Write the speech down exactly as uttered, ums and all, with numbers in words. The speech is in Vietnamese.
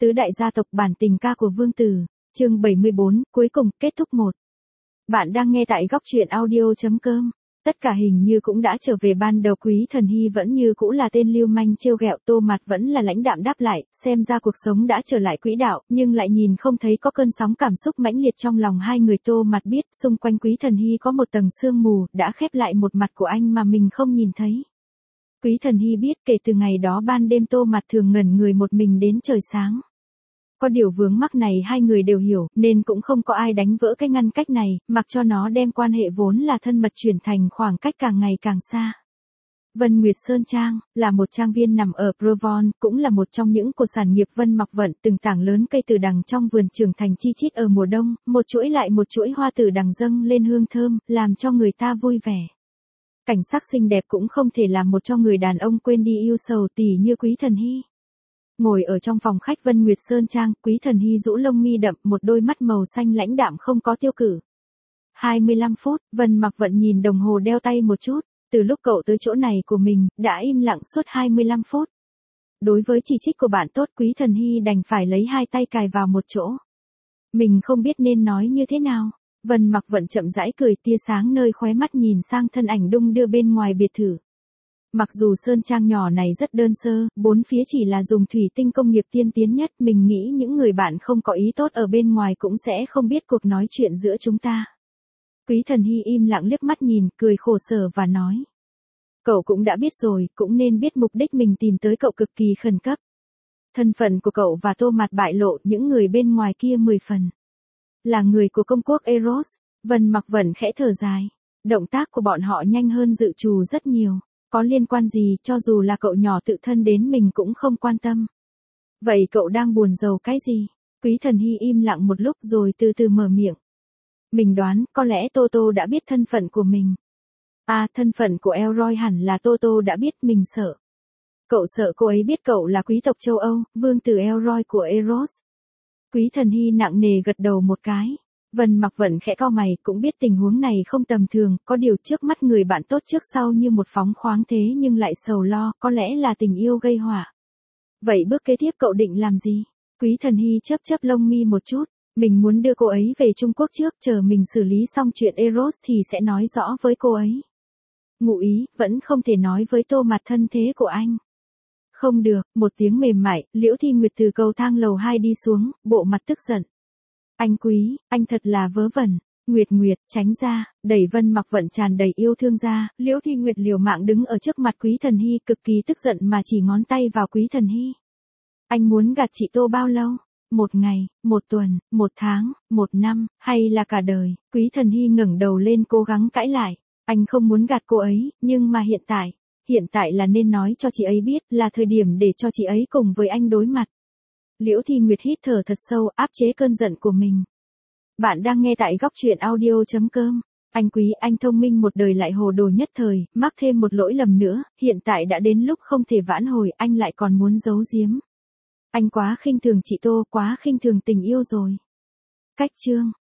Tứ đại gia tộc bản tình ca của Vương Tử, chương bảy mươi bốn, cuối cùng, kết thúc một. Bạn đang nghe tại góc truyện audio.com. Tất cả hình như cũng đã trở về ban đầu. Quý Thần Hy vẫn như cũ là tên lưu manh trêu ghẹo, Tô Mạt vẫn là lãnh đạm đáp lại, xem ra cuộc sống đã trở lại quỹ đạo, nhưng lại nhìn không thấy có cơn sóng cảm xúc mãnh liệt trong lòng hai người. Tô Mạt biết, xung quanh Quý Thần Hy có một tầng sương mù, đã khép lại một mặt của anh mà mình không nhìn thấy. Quý Thần Hy biết kể từ ngày đó ban đêm Tô Mạt thường ngẩn người một mình đến trời sáng. Có điều vướng mắc này hai người đều hiểu, nên cũng không có ai đánh vỡ cái ngăn cách này, mặc cho nó đem quan hệ vốn là thân mật chuyển thành khoảng cách càng ngày càng xa. Vân Nguyệt Sơn Trang, là một trang viên nằm ở Provence, cũng là một trong những của sản nghiệp Vân Mặc Vận, từng tảng lớn cây từ đằng trong vườn trưởng thành chi chít ở mùa đông, một chuỗi lại một chuỗi hoa từ đằng dâng lên hương thơm, làm cho người ta vui vẻ. Cảnh sắc xinh đẹp cũng không thể làm một cho người đàn ông quên đi yêu sầu tỉ như Quý Thần Hy. Ngồi ở trong phòng khách Vân Nguyệt Sơn Trang, Quý Thần Hy rũ lông mi đậm, một đôi mắt màu xanh lãnh đạm không có tiêu cự. hai mươi lăm phút, Vân Mặc Vận nhìn đồng hồ đeo tay một chút, từ lúc cậu tới chỗ này của mình, đã im lặng suốt hai mươi lăm phút. Đối với chỉ trích của bạn tốt, Quý Thần Hy đành phải lấy hai tay cài vào một chỗ. Mình không biết nên nói như thế nào. Vân Mặc Vận chậm rãi cười, tia sáng nơi khóe mắt nhìn sang thân ảnh đung đưa bên ngoài biệt thự. Mặc dù sơn trang nhỏ này rất đơn sơ, bốn phía chỉ là dùng thủy tinh công nghiệp tiên tiến nhất, mình nghĩ những người bạn không có ý tốt ở bên ngoài cũng sẽ không biết cuộc nói chuyện giữa chúng ta. Quý Thần Hy im lặng liếc mắt nhìn, cười khổ sở và nói. Cậu cũng đã biết rồi, cũng nên biết mục đích mình tìm tới cậu cực kỳ khẩn cấp. Thân phận của cậu và Tô Mạt bại lộ, những người bên ngoài kia mười phần là người của công quốc Eros. Vân Mặc Vận khẽ thở dài. Động tác của bọn họ nhanh hơn dự trù rất nhiều. Có liên quan gì, cho dù là cậu nhỏ tự thân đến mình cũng không quan tâm. Vậy cậu đang buồn rầu cái gì? Quý Thần Hy im lặng một lúc rồi từ từ mở miệng. Mình đoán, có lẽ Tô Tô đã biết thân phận của mình. À, thân phận của Elroy hẳn là Tô Tô đã biết, mình sợ. Cậu sợ cô ấy biết cậu là quý tộc châu Âu, vương tử Elroy của Eros. Quý Thần Hy nặng nề gật đầu một cái. Vân Mặc Vận khẽ cau mày, cũng biết tình huống này không tầm thường, có điều trước mắt người bạn tốt trước sau như một phóng khoáng thế nhưng lại sầu lo, có lẽ là tình yêu gây họa. Vậy bước kế tiếp cậu định làm gì? Quý Thần Hy chớp chớp lông mi một chút, mình muốn đưa cô ấy về Trung Quốc trước, chờ mình xử lý xong chuyện Eros thì sẽ nói rõ với cô ấy. Ngụ ý, vẫn không thể nói với Tô Mạt thân thế của anh. Không được, một tiếng mềm mại, Liễu Thi Nguyệt từ cầu thang lầu hai đi xuống, bộ mặt tức giận. Anh Quý, anh thật là vớ vẩn. Nguyệt Nguyệt, tránh ra, đẩy Vân Mặc Vận tràn đầy yêu thương ra, Liễu Thi Nguyệt liều mạng đứng ở trước mặt Quý Thần Hy, cực kỳ tức giận mà chỉ ngón tay vào Quý Thần Hy. Anh muốn gạt chị Tô bao lâu? Một ngày, một tuần, một tháng, một năm, hay là cả đời? Quý Thần Hy ngẩng đầu lên cố gắng cãi lại. Anh không muốn gạt cô ấy, nhưng mà hiện tại, hiện tại là nên nói cho chị ấy biết, là thời điểm để cho chị ấy cùng với anh đối mặt. Liễu Thi Nguyệt hít thở thật sâu, áp chế cơn giận của mình. Bạn đang nghe tại góc truyện audio.com. Anh Quý, anh thông minh một đời lại hồ đồ nhất thời, mắc thêm một lỗi lầm nữa, hiện tại đã đến lúc không thể vãn hồi, anh lại còn muốn giấu giếm. Anh quá khinh thường chị Tô, quá khinh thường tình yêu rồi. Cách chương.